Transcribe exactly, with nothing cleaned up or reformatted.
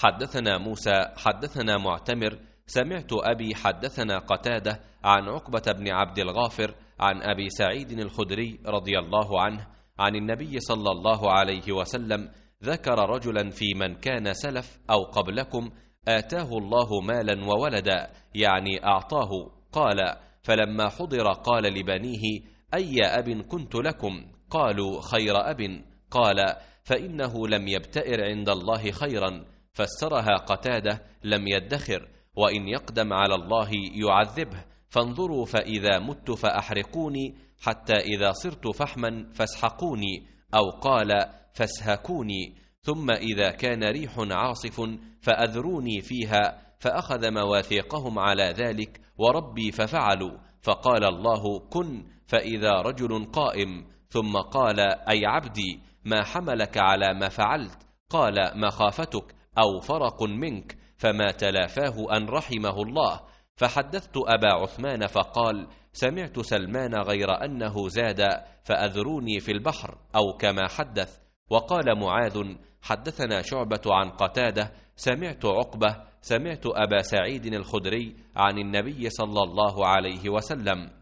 حدثنا موسى حدثنا معتمر سمعت أبي حدثنا قتادة عن عقبة بن عبد الغافر عن أبي سعيد الخدري رضي الله عنه عن النبي صلى الله عليه وسلم ذكر رجلا في من كان سلف أو قبلكم آتاه الله مالا وولدا، يعني أعطاه. قال: فلما حضر قال لبنيه: أي أب كنت لكم؟ قالوا: خير أب. قال: فإنه لم يبتئر عند الله خيرا. فسرها قتادة: لم يدخر، وإن يقدم على الله يعذبه، فانظروا فإذا مت فأحرقوني، حتى إذا صرت فحما فاسحقوني، أو قال: فاسهكوني، ثم إذا كان ريح عاصف فأذروني فيها. فأخذ مواثيقهم على ذلك، وربي ففعلوا. فقال الله: كن، فإذا رجل قائم، ثم قال: أي عبدي، ما حملك على ما فعلت؟ قال: مخافتك أو فرق منك. فما تلافاه أن رحمه الله. فحدثت أبا عثمان فقال: سمعت سلمان غير أنه زاد: فأذروني في البحر، أو كما حدث. وقال معاذ: حدثنا شعبة عن قتادة سمعت عقبة سمعت أبا سعيد الخدري عن النبي صلى الله عليه وسلم